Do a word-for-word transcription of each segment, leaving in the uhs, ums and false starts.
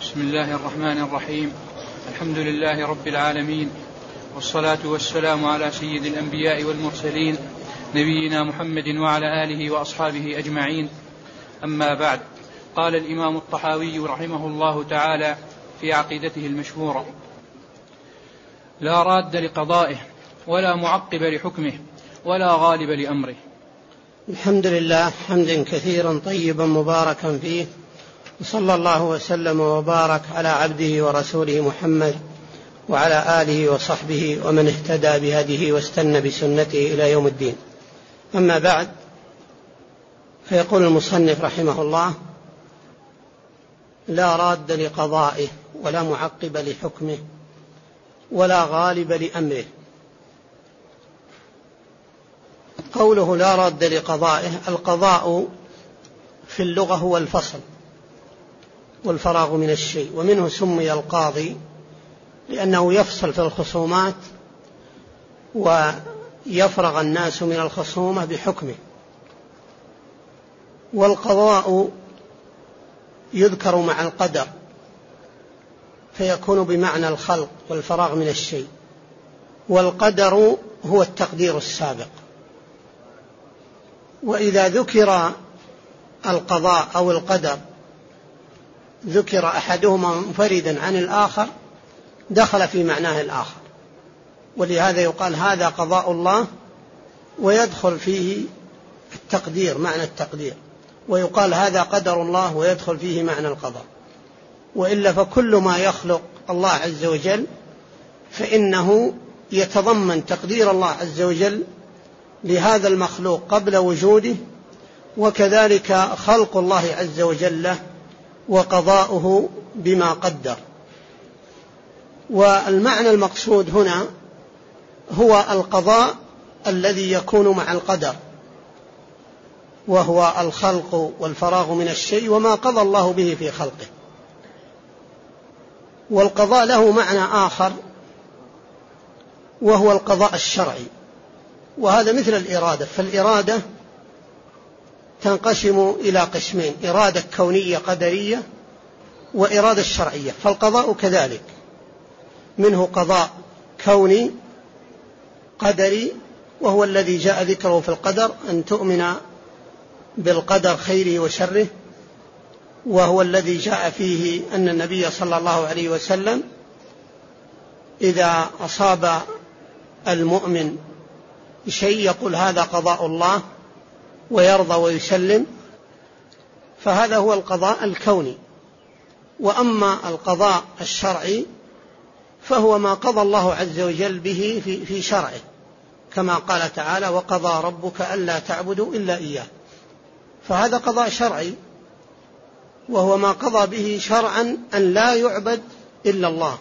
بسم الله الرحمن الرحيم. الحمد لله رب العالمين، والصلاة والسلام على سيد الأنبياء والمرسلين نبينا محمد وعلى آله وأصحابه أجمعين. أما بعد، قال الإمام الطحاوي رحمه الله تعالى في عقيدته المشهورة: لا راد لقضائه ولا معقب لحكمه ولا غالب لأمره. الحمد لله حمدا كثيرا طيبا مباركا فيه، وصلى الله وسلم وبارك على عبده ورسوله محمد وعلى آله وصحبه ومن اهتدى بهديه واستنى بسنته إلى يوم الدين. أما بعد، فيقول المصنف رحمه الله: لا راد لقضائه ولا معقب لحكمه ولا غالب لأمره. قوله لا راد لقضائه، القضاء في اللغة هو الفصل والفراغ من الشيء، ومنه سمي القاضي لأنه يفصل في الخصومات ويفرغ الناس من الخصومة بحكمه. والقضاء يذكر مع القدر فيكون بمعنى الخلق والفراغ من الشيء، والقدر هو التقدير السابق. وإذا ذكر القضاء أو القدر ذكر أحدهما منفردا عن الآخر دخل في معناه الآخر، ولهذا يقال هذا قضاء الله ويدخل فيه التقدير معنى التقدير، ويقال هذا قدر الله ويدخل فيه معنى القضاء. وإلا فكل ما يخلق الله عز وجل فإنه يتضمن تقدير الله عز وجل لهذا المخلوق قبل وجوده، وكذلك خلق الله عز وجل له وقضاؤه بما قدر. والمعنى المقصود هنا هو القضاء الذي يكون مع القدر، وهو الخلق والفراغ من الشيء وما قضى الله به في خلقه. والقضاء له معنى آخر وهو القضاء الشرعي، وهذا مثل الإرادة. فالإرادة تنقسم إلى قسمين: إرادة كونية قدرية وإرادة شرعية. فالقضاء كذلك، منه قضاء كوني قدري وهو الذي جاء ذكره في القدر، أن تؤمن بالقدر خيره وشره، وهو الذي جاء فيه أن النبي صلى الله عليه وسلم إذا أصاب المؤمن شيء يقول هذا قضاء الله ويرضى ويسلم، فهذا هو القضاء الكوني. وأما القضاء الشرعي فهو ما قضى الله عز وجل به في, في شرعه، كما قال تعالى: وقضى ربك ألا تعبدوا إلا إياه. فهذا قضاء شرعي، وهو ما قضى به شرعا أن لا يعبد إلا الله.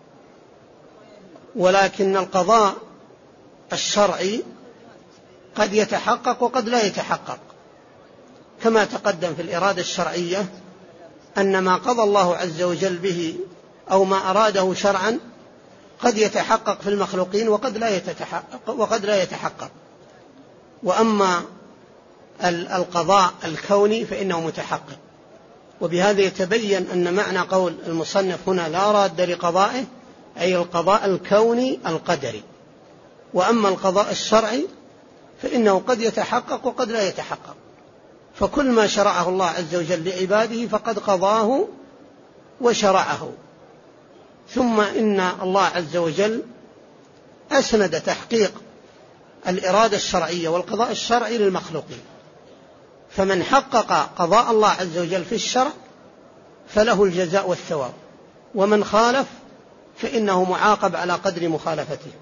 ولكن القضاء الشرعي قد يتحقق وقد لا يتحقق، كما تقدم في الإرادة الشرعية أن ما قضى الله عز وجل به أو ما أراده شرعا قد يتحقق في المخلوقين وقد لا يتحقق وقد لا يتحقق. وأما القضاء الكوني فإنه متحقق. وبهذا يتبين أن معنى قول المصنف هنا لا راد لقضائه أي القضاء الكوني القدري. وأما القضاء الشرعي فإنه قد يتحقق وقد لا يتحقق، فكل ما شرعه الله عز وجل لعباده فقد قضاه وشرعه. ثم إن الله عز وجل أسند تحقيق الإرادة الشرعية والقضاء الشرعي للمخلوقين، فمن حقق قضاء الله عز وجل في الشرع فله الجزاء والثواب، ومن خالف فإنه معاقب على قدر مخالفته.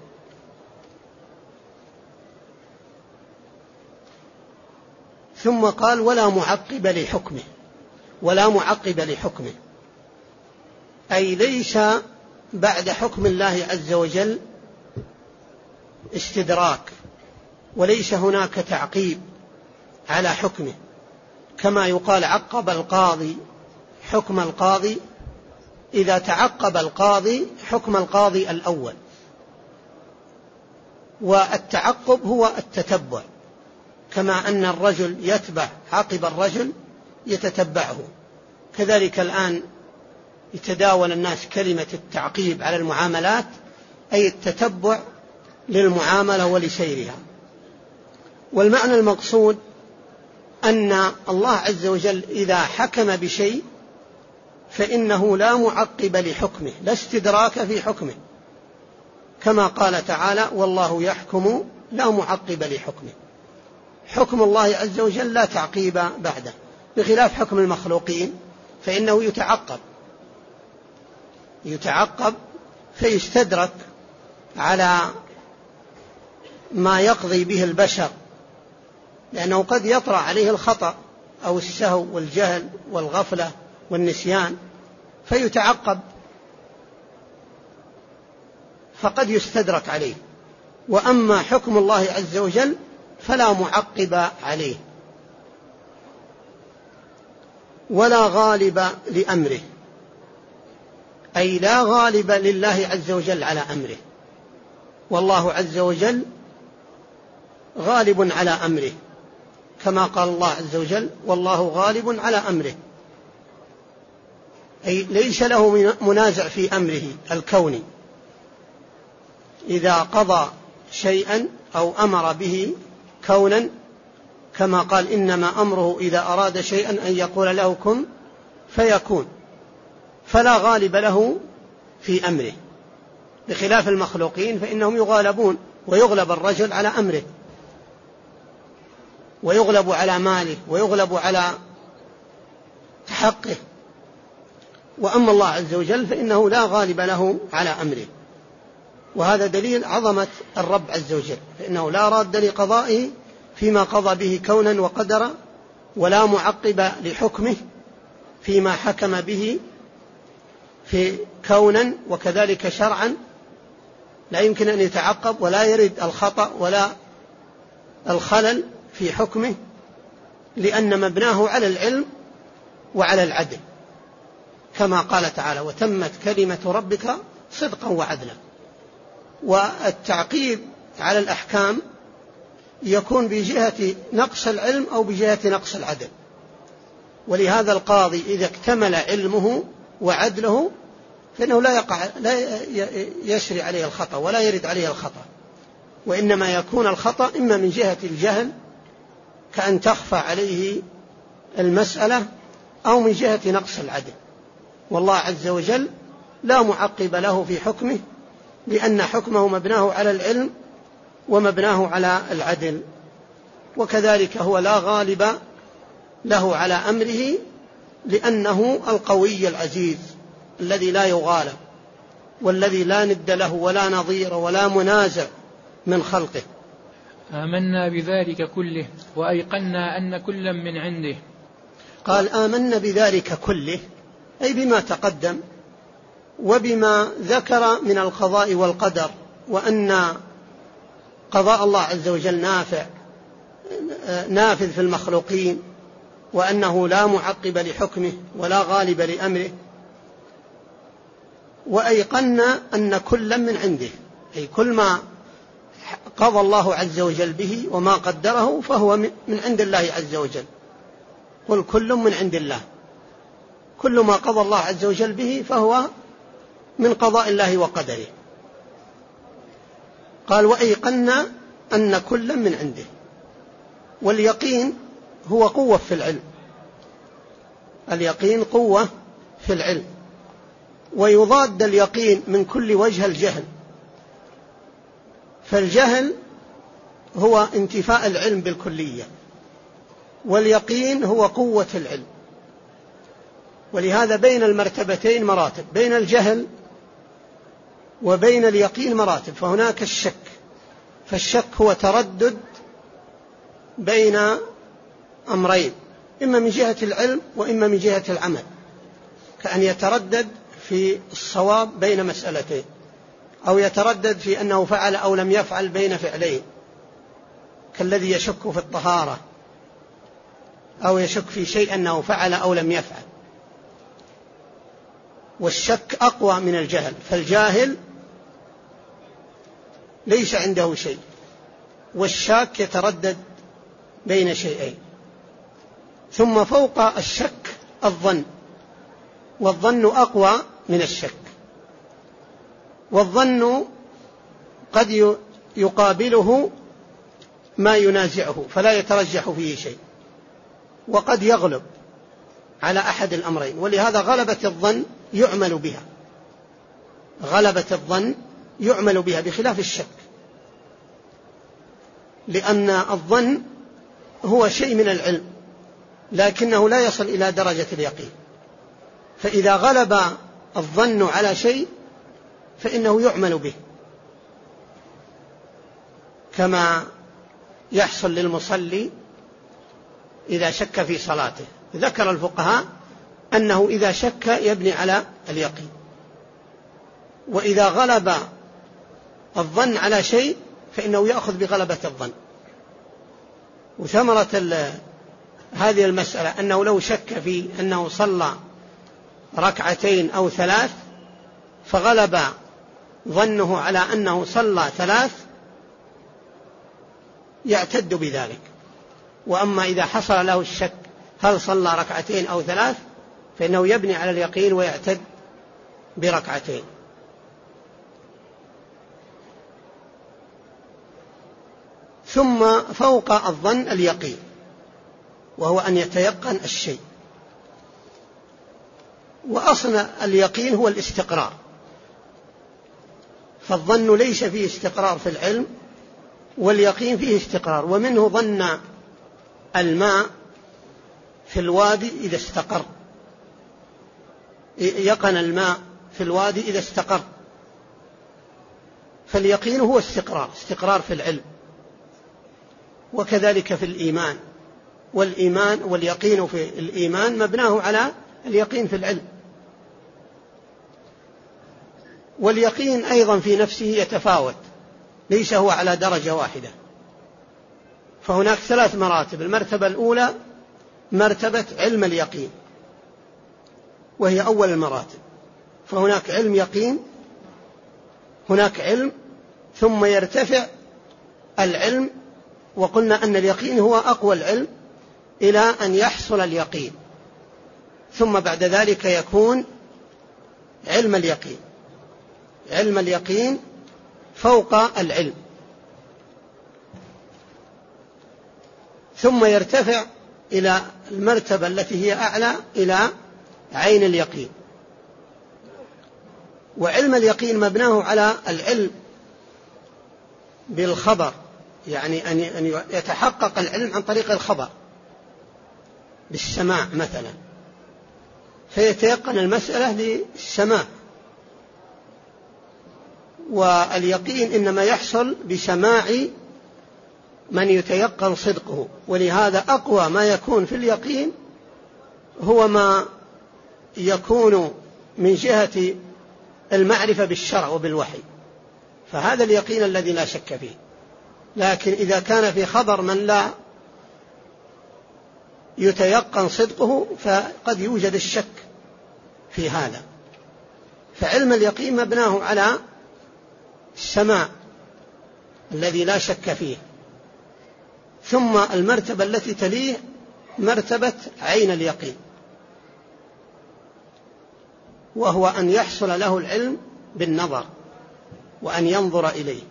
ثم قال: ولا معقب لحكمه. ولا معقب لحكمه أي ليس بعد حكم الله عز وجل استدراك، وليس هناك تعقيب على حكمه، كما يقال عقب القاضي حكم القاضي إذا تعقب القاضي حكم القاضي الأول. والتعقب هو التتبع، كما أن الرجل يتبع عقب الرجل يتتبعه، كذلك الآن يتداول الناس كلمة التعقيب على المعاملات، أي التتبع للمعاملة ولسيرها. والمعنى المقصود أن الله عز وجل إذا حكم بشيء فإنه لا معقب لحكمه، لا استدراك في حكمه، كما قال تعالى: والله يحكم لا معقب لحكمه. حكم الله عز وجل لا تعقيب بعده، بخلاف حكم المخلوقين فإنه يتعقب يتعقب فيستدرك على ما يقضي به البشر، لأنه قد يطرأ عليه الخطأ أو السهو والجهل والغفلة والنسيان فيتعقب، فقد يستدرك عليه. وأما حكم الله عز وجل فلا معقب عليه ولا غالب لأمره، أي لا غالب لله عز وجل على أمره، والله عز وجل غالب على أمره، كما قال الله عز وجل: والله غالب على أمره، أي ليس له منازع في أمره الكوني. إذا قضى شيئا أو أمر به كونا، كما قال: إنما أمره إذا أراد شيئا أن يقول له كن فيكون، فلا غالب له في أمره، بخلاف المخلوقين فإنهم يغالبون، ويغلب الرجل على أمره، ويغلب على ماله، ويغلب على حقه. وأما الله عز وجل فإنه لا غالب له على أمره، وهذا دليل عظمة الرب عز وجل، فإنه لا راد لقضائه فيما قضى به كونا وقدرا، ولا معقب لحكمه فيما حكم به في كونا وكذلك شرعا، لا يمكن أن يتعقب ولا يرد الخطأ ولا الخلل في حكمه، لأن مبناه على العلم وعلى العدل، كما قال تعالى: وتمت كلمة ربك صدقا وعدلا. والتعقيب على الأحكام يكون بجهة نقص العلم أو بجهة نقص العدل، ولهذا القاضي إذا اكتمل علمه وعدله فإنه لا يقع لا يسري عليه الخطأ ولا يرد عليه الخطأ، وإنما يكون الخطأ إما من جهة الجهل كأن تخفى عليه المسألة، أو من جهة نقص العدل. والله عز وجل لا معقب له في حكمه، لأن حكمه مبناه على العلم ومبناه على العدل. وكذلك هو لا غالب له على أمره، لأنه القوي العزيز الذي لا يغالب، والذي لا ند له ولا نظير ولا منازع من خلقه. آمنا بذلك كله وأيقنا أن كلا من عنده. قال: آمنا بذلك كله، أي بما تقدم وبما ذكر من القضاء والقدر، وأن قضاء الله عز وجل نافع نافذ في المخلوقين، وأنه لا معقب لحكمه ولا غالب لأمره. وأيقنا أن كلا من عنده، أي كل ما قضى الله عز وجل به وما قدره فهو من عند الله عز وجل. قل كل من عند الله، كل ما قضى الله عز وجل به فهو من قضاء الله وقدره. قال: وأيقنا أن كلا من عنده. واليقين هو قوة في العلم، اليقين قوة في العلم، ويضاد اليقين من كل وجه الجهل، فالجهل هو انتفاء العلم بالكلية، واليقين هو قوة العلم. ولهذا بين المرتبتين مراتب، بين الجهل وبين اليقين مراتب. فهناك الشك، فالشك هو تردد بين أمرين، إما من جهة العلم وإما من جهة العمل، كأن يتردد في الصواب بين مسألتين، أو يتردد في أنه فعل أو لم يفعل بين فعلين، كالذي يشك في الطهارة، أو يشك في شيء أنه فعل أو لم يفعل. والشك أقوى من الجهل، فالجاهل ليس عنده شيء، والشاك يتردد بين شيئين. ثم فوق الشك الظن، والظن أقوى من الشك. والظن قد يقابله ما ينازعه فلا يترجح فيه شيء، وقد يغلب على أحد الأمرين، ولهذا غلبة الظن يعمل بها، غلبة الظن يعمل بها بخلاف الشك، لأن الظن هو شيء من العلم لكنه لا يصل إلى درجة اليقين، فإذا غلب الظن على شيء فإنه يعمل به، كما يحصل للمصلي إذا شك في صلاته. ذكر الفقهاء أنه إذا شك يبني على اليقين، وإذا غلب الظن على شيء فإنه يأخذ بغلبة الظن. وثمرة هذه المسألة أنه لو شك في أنه صلى ركعتين أو ثلاث فغلب ظنه على أنه صلى ثلاث يعتد بذلك. وأما إذا حصل له الشك هل صلى ركعتين أو ثلاث فإنه يبني على اليقين ويعتد بركعتين. ثم فوق الظن اليقين، وهو أن يتيقن الشيء. وأصل اليقين هو الاستقرار، فالظن ليس فيه استقرار في العلم، واليقين فيه استقرار. ومنه ظن الماء في الوادي إذا استقر، يقن الماء في الوادي إذا استقر، فاليقين هو استقرار، استقرار في العلم. وكذلك في الإيمان، والإيمان واليقين في الإيمان مبناه على اليقين في العلم. واليقين أيضا في نفسه يتفاوت، ليس هو على درجة واحدة، فهناك ثلاث مراتب. المرتبة الأولى مرتبة علم اليقين، وهي أول المراتب، فهناك علم يقين، هناك علم، ثم يرتفع العلم، وقلنا أن اليقين هو أقوى العلم إلى أن يحصل اليقين، ثم بعد ذلك يكون علم اليقين. علم اليقين فوق العلم، ثم يرتفع إلى المرتبة التي هي أعلى إلى عين اليقين. وعلم اليقين مبناه على العلم بالخبر، يعني أن يتحقق العلم عن طريق الخبر بالسماع مثلا، فيتيقن المسألة للسماع. واليقين إنما يحصل بسماع من يتيقن صدقه، ولهذا أقوى ما يكون في اليقين هو ما يكون من جهة المعرفة بالشرع وبالوحي، فهذا اليقين الذي لا شك فيه. لكن إذا كان في خبر من لا يتيقن صدقه فقد يوجد الشك في هذا. فعلم اليقين مبناه على السماع الذي لا شك فيه. ثم المرتبة التي تليه مرتبة عين اليقين، وهو أن يحصل له العلم بالنظر وأن ينظر إليه.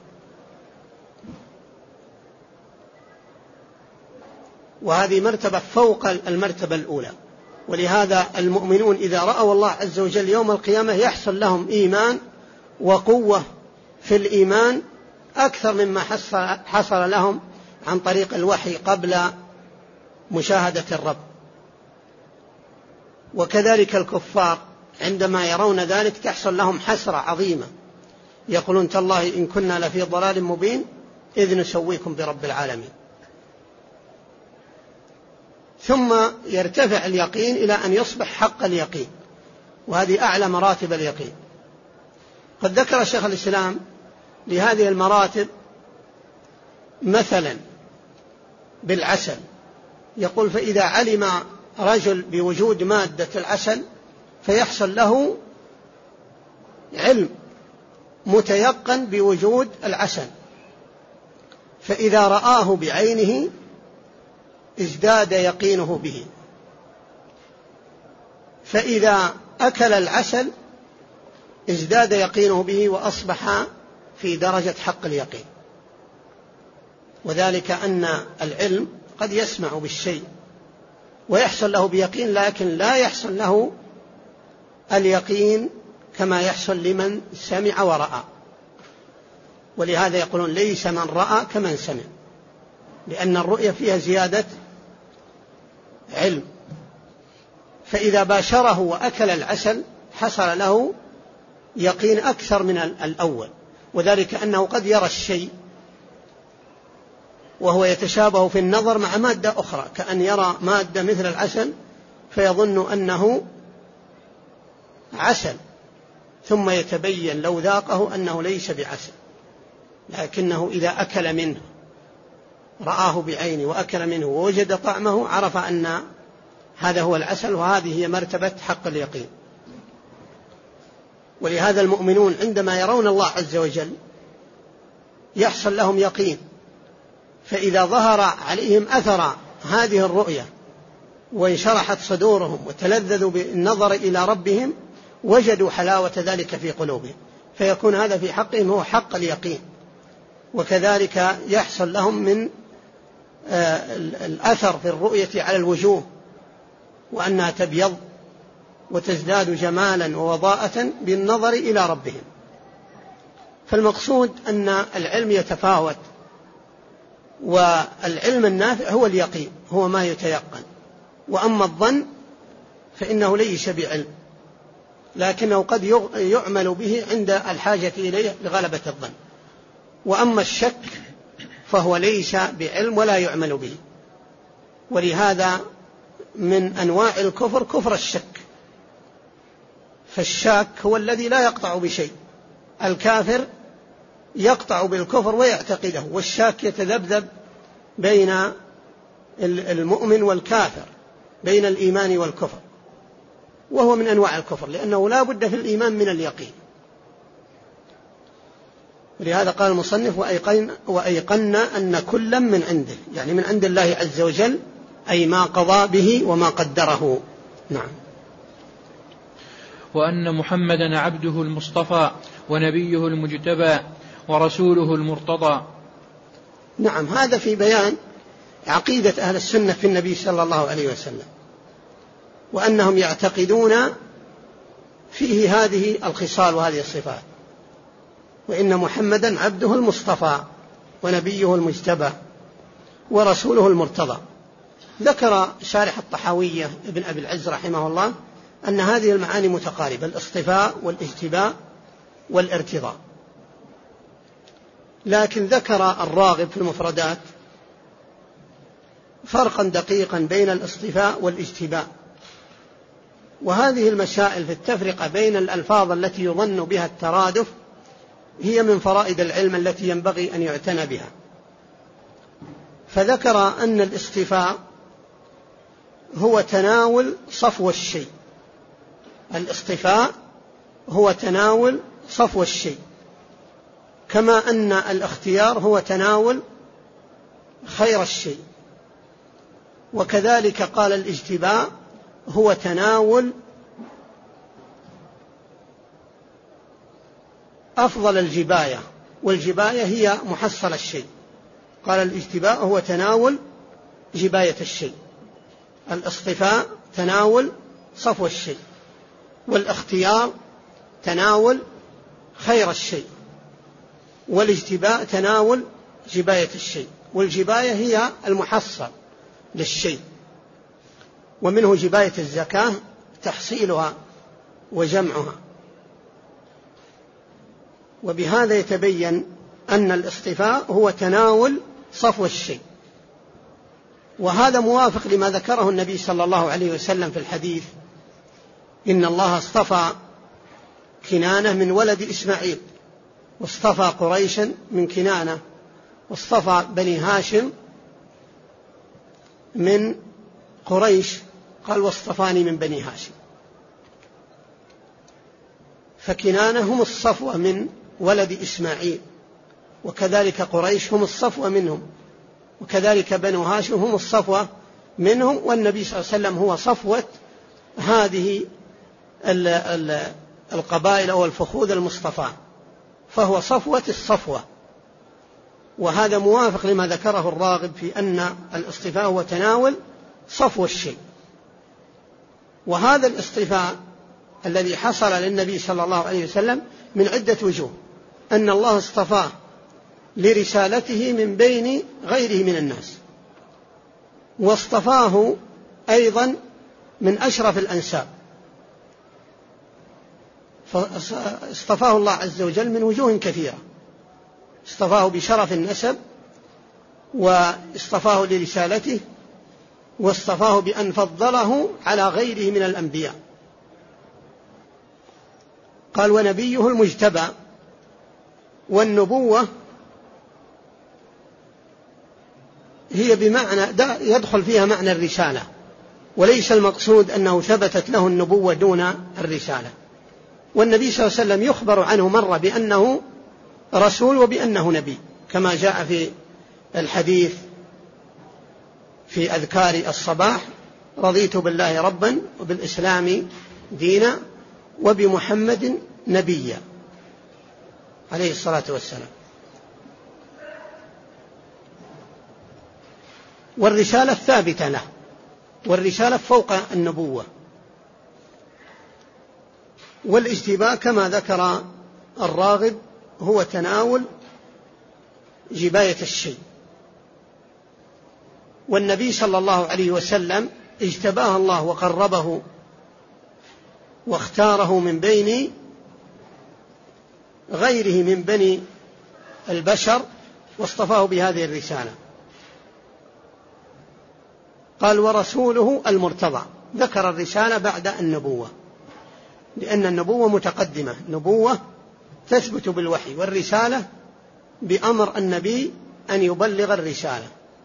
وهذه مرتبة فوق المرتبة الأولى. ولهذا المؤمنون إذا رأوا الله عز وجل يوم القيامة يحصل لهم إيمان وقوة في الإيمان أكثر مما حصل لهم عن طريق الوحي قبل مشاهدة الرب. وكذلك الكفار عندما يرون ذلك تحصل لهم حسرة عظيمة، يقولون تالله إن كنا لفي ضلال مبين إذ نسويكم برب العالمين. ثم يرتفع اليقين إلى أن يصبح حق اليقين، وهذه أعلى مراتب اليقين. قد ذكر شيخ الإسلام لهذه المراتب مثلا بالعسل، يقول فإذا علم رجل بوجود مادة العسل فيحصل له علم متيقن بوجود العسل، فإذا رآه بعينه ازداد يقينه به، فإذا أكل العسل ازداد يقينه به وأصبح في درجة حق اليقين. وذلك أن العلم قد يسمع بالشيء ويحصل له بيقين، لكن لا يحصل له اليقين كما يحصل لمن سمع ورأى. ولهذا يقولون ليس من رأى كمن سمع، لأن الرؤية فيها زيادة علم. فإذا باشره وأكل العسل حصل له يقين أكثر من الأول، وذلك أنه قد يرى الشيء وهو يتشابه في النظر مع مادة أخرى، كأن يرى مادة مثل العسل فيظن أنه عسل، ثم يتبين لو ذاقه أنه ليس بعسل، لكنه إذا أكل منه رآه بعينه وأكل منه ووجد طعمه عرف أن هذا هو العسل، وهذه هي مرتبة حق اليقين. ولهذا المؤمنون عندما يرون الله عز وجل يحصل لهم يقين، فإذا ظهر عليهم أثر هذه الرؤية وانشرحت صدورهم وتلذذوا بالنظر إلى ربهم وجدوا حلاوة ذلك في قلوبهم، فيكون هذا في حقهم هو حق اليقين. وكذلك يحصل لهم من الأثر في الرؤية على الوجوه، وأنها تبيض وتزداد جمالا ووضاءة بالنظر إلى ربهم. فالمقصود أن العلم يتفاوت، والعلم النافع هو اليقين، هو ما يتيقن. وأما الظن فإنه ليس بعلم، لكنه قد يعمل به عند الحاجة إليه لغلبة الظن. وأما الشك فهو ليس بعلم ولا يعمل به. ولهذا من أنواع الكفر كفر الشك، فالشاك هو الذي لا يقطع بشيء. الكافر يقطع بالكفر ويعتقده، والشاك يتذبذب بين المؤمن والكافر، بين الإيمان والكفر، وهو من أنواع الكفر، لأنه لا بد في الإيمان من اليقين. ولهذا قال المصنف وأيقن وأيقنا أن كلا من عنده، يعني من عند الله عز وجل، أي ما قضى به وما قدره. نعم. وأن محمدا عبده المصطفى ونبيه المجتبى ورسوله المرتضى. نعم، هذا في بيان عقيدة أهل السنة في النبي صلى الله عليه وسلم، وأنهم يعتقدون فيه هذه الخصال وهذه الصفات. وإن محمدا عبده المصطفى ونبيه المجتبى ورسوله المرتضى. ذكر شارح الطحاوية ابن أبي العز رحمه الله أن هذه المعاني متقاربة، الاصطفاء والاجتباء والارتضاء. لكن ذكر الراغب في المفردات فرقا دقيقا بين الاصطفاء والاجتباء. وهذه المسائل في التفرقة بين الألفاظ التي يظن بها الترادف هي من فرائد العلم التي ينبغي أن يعتنى بها. فذكر أن الاصطفاء هو تناول صفو الشيء، الاصطفاء هو تناول صفو الشيء، كما أن الاختيار هو تناول خير الشيء. وكذلك قال الاجتباء هو تناول أفضل الجباية، والجباية هي محصل الشيء. قال الاجتباء هو تناول جباية الشيء، الاصطفاء تناول صفو الشيء، والاختيار تناول خير الشيء، والاجتباء تناول جباية الشيء. والجباية هي المحصل للشيء، ومنه جباية الزكاة تحصيلها وجمعها. وبهذا يتبين أن الاصطفاء هو تناول صفو الشيء. وهذا موافق لما ذكره النبي صلى الله عليه وسلم في الحديث: إن الله اصطفى كنانة من ولد إسماعيل، واصطفى قريشا من كنانة، واصطفى بني هاشم من قريش، قال واصطفاني من بني هاشم. فكنانة هم الصفوة من ولد إسماعيل، وكذلك قريش هم الصفوة منهم، وكذلك بنو هاشم هم الصفوة منهم. والنبي صلى الله عليه وسلم هو صفوة هذه القبائل أو الفخوذ المصطفى، فهو صفوة الصفوة. وهذا موافق لما ذكره الراغب في أن الاصطفاء هو تناول صفو الشيء. وهذا الاصطفاء الذي حصل للنبي صلى الله عليه وسلم من عدة وجوه، أن الله اصطفاه لرسالته من بين غيره من الناس، واصطفاه أيضا من أشرف الأنساب، فاصطفاه الله عز وجل من وجوه كثيرة. اصطفاه بشرف النسب، واصطفاه لرسالته، واصطفاه بأن فضله على غيره من الأنبياء. قال ونبيه المجتبى. والنبوة هي بمعنى يدخل فيها معنى الرسالة، وليس المقصود أنه ثبتت له النبوة دون الرسالة. والنبي صلى الله عليه وسلم يخبر عنه مرة بأنه رسول وبأنه نبي، كما جاء في الحديث في أذكار الصباح: رضيت بالله ربا وبالإسلام دينا وبمحمد نبيا، عليه الصلاة والسلام. والرسالة الثابتة له، والرسالة فوق النبوة. والاجتباء كما ذكر الراغب هو تناول جباية الشيء. والنبي صلى الله عليه وسلم اجتباه الله وقربه واختاره من بين غيره من بني البشر، واصطفاه بهذه الرسالة. قال ورسوله المرتضى. ذكر الرسالة بعد النبوة، لأن النبوة متقدمة، نبوة تثبت بالوحي، والرسالة بأمر النبي أن يبلغ الرسالة.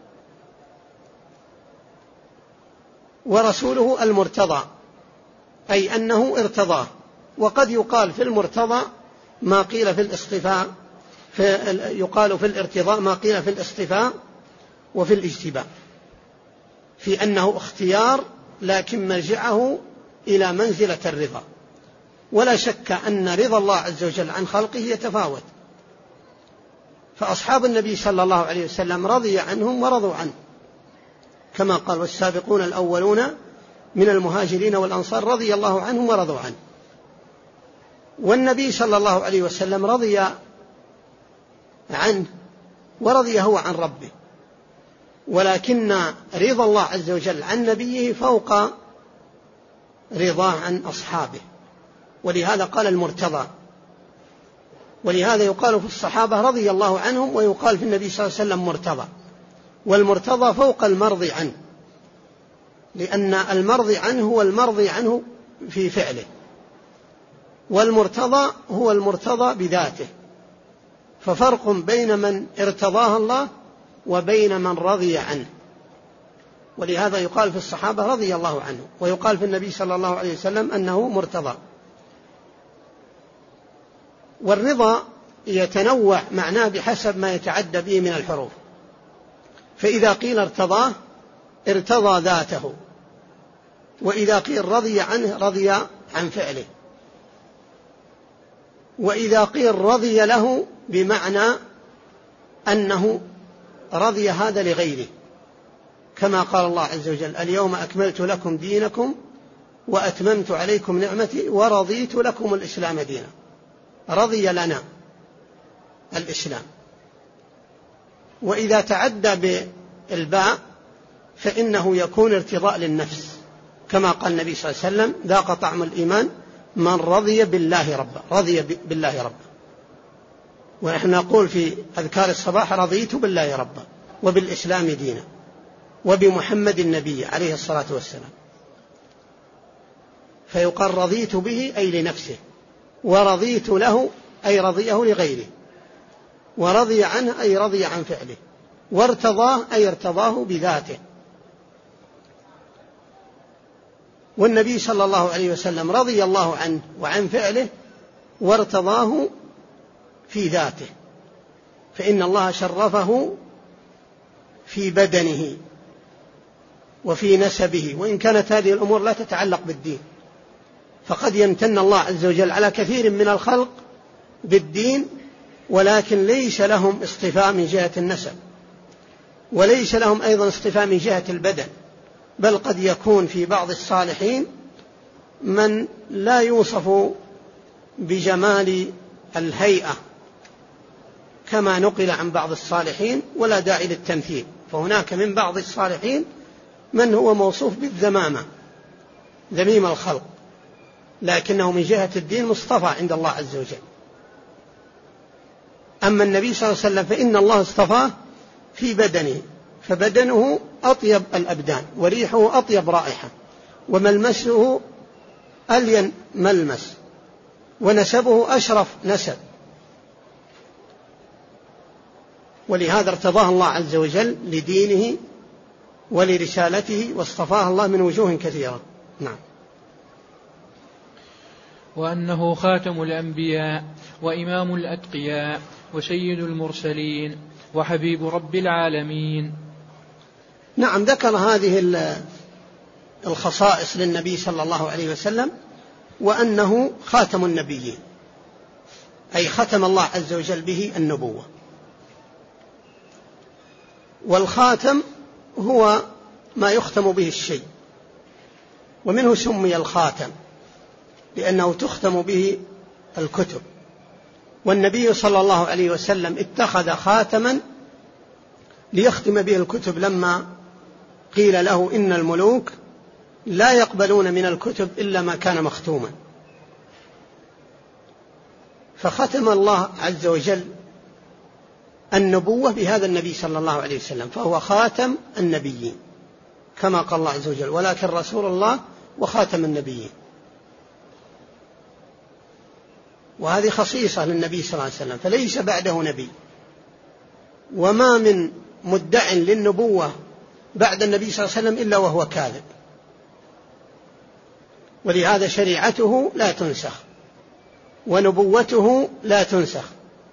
ورسوله المرتضى أي أنه ارتضاه. وقد يقال في المرتضى ما قيل في الاصطفاء، في يقال في الارتضاء ما قيل في الاصطفاء وفي الاجتباء، في أنه اختيار لكن مرجعه إلى منزلة الرضا. ولا شك أن رضا الله عز وجل عن خلقه يتفاوت، فأصحاب النبي صلى الله عليه وسلم رضي عنهم ورضوا عنه، كما قال والسابقون الأولون من المهاجرين والأنصار رضي الله عنهم ورضوا عنه. والنبي صلى الله عليه وسلم رضي عنه ورضي هو عن ربه، ولكن رضا الله عز وجل عن نبيه فوق رضاه عن أصحابه، ولهذا قال المرتضى. ولهذا يقال في الصحابة رضي الله عنهم، ويقال في النبي صلى الله عليه وسلم مرتضى. والمرتضى فوق المرضي عنه، لأن المرضي عنه هو المرضي عنه في فعله، والمرتضى هو المرتضى بذاته. ففرق بين من ارتضاه الله وبين من رضي عنه. ولهذا يقال في الصحابة رضي الله عنه، ويقال في النبي صلى الله عليه وسلم أنه مرتضى. والرضا يتنوع معناه بحسب ما يتعدى به من الحروف. فإذا قيل ارتضاه ارتضى ذاته، وإذا قيل رضي عنه رضي عن فعله، وإذا قيل رضي له بمعنى أنه رضي هذا لغيره، كما قال الله عز وجل اليوم أكملت لكم دينكم وأتممت عليكم نعمتي ورضيت لكم الإسلام دينا. رضي لنا الإسلام. وإذا تعدى بالباء فإنه يكون ارتضاء للنفس، كما قال النبي صلى الله عليه وسلم ذاق طعم الإيمان من رضي بالله ربا. رضي بالله ربا. ونحن نقول في أذكار الصباح رضيت بالله ربا وبالإسلام دينا وبمحمد النبي عليه الصلاة والسلام. فيقال رضيت به أي لنفسه، ورضيت له أي رضيه لغيره، ورضي عنه أي رضي عن فعله، وارتضاه أي ارتضاه بذاته. والنبي صلى الله عليه وسلم رضي الله عنه وعن فعله وارتضاه في ذاته، فإن الله شرفه في بدنه وفي نسبه، وإن كانت هذه الأمور لا تتعلق بالدين، فقد يمتن الله عز وجل على كثير من الخلق بالدين، ولكن ليس لهم اصطفاء من جهة النسب، وليس لهم أيضا اصطفاء من جهة البدن، بل قد يكون في بعض الصالحين من لا يوصف بجمال الهيئة كما نقل عن بعض الصالحين، ولا داعي للتمثيل. فهناك من بعض الصالحين من هو موصوف بالذمامة، ذميم الخلق، لكنه من جهة الدين مصطفى عند الله عز وجل. أما النبي صلى الله عليه وسلم فإن الله اصطفاه في بدنه، فبدنه أطيب الأبدان، وريحه أطيب رائحة، وملمسه ألين ملمس، ونسبه أشرف نسب، ولهذا ارتضاه الله عز وجل لدينه ولرسالته، واصطفاه الله من وجوه كثيرة. نعم. وأنه خاتم الأنبياء وإمام الأتقياء وسيد المرسلين وحبيب رب العالمين. نعم، ذكر هذه الخصائص للنبي صلى الله عليه وسلم، وأنه خاتم النبيين، أي ختم الله عز وجل به النبوة. والخاتم هو ما يختم به الشيء، ومنه سمي الخاتم لأنه تختم به الكتب. والنبي صلى الله عليه وسلم اتخذ خاتما ليختم به الكتب، لما قيل له إن الملوك لا يقبلون من الكتب إلا ما كان مختوما، فختم الله عز وجل النبوة بهذا النبي صلى الله عليه وسلم، فهو خاتم النبيين كما قال الله عز وجل: ولكن رسول الله وخاتم النبيين. وهذه خصيصة للنبي صلى الله عليه وسلم، فليس بعده نبي، وما من مدع للنبوة بعد النبي صلى الله عليه وسلم إلا وهو كاذب، ولهذا شريعته لا تنسخ ونبوته لا تنسخ.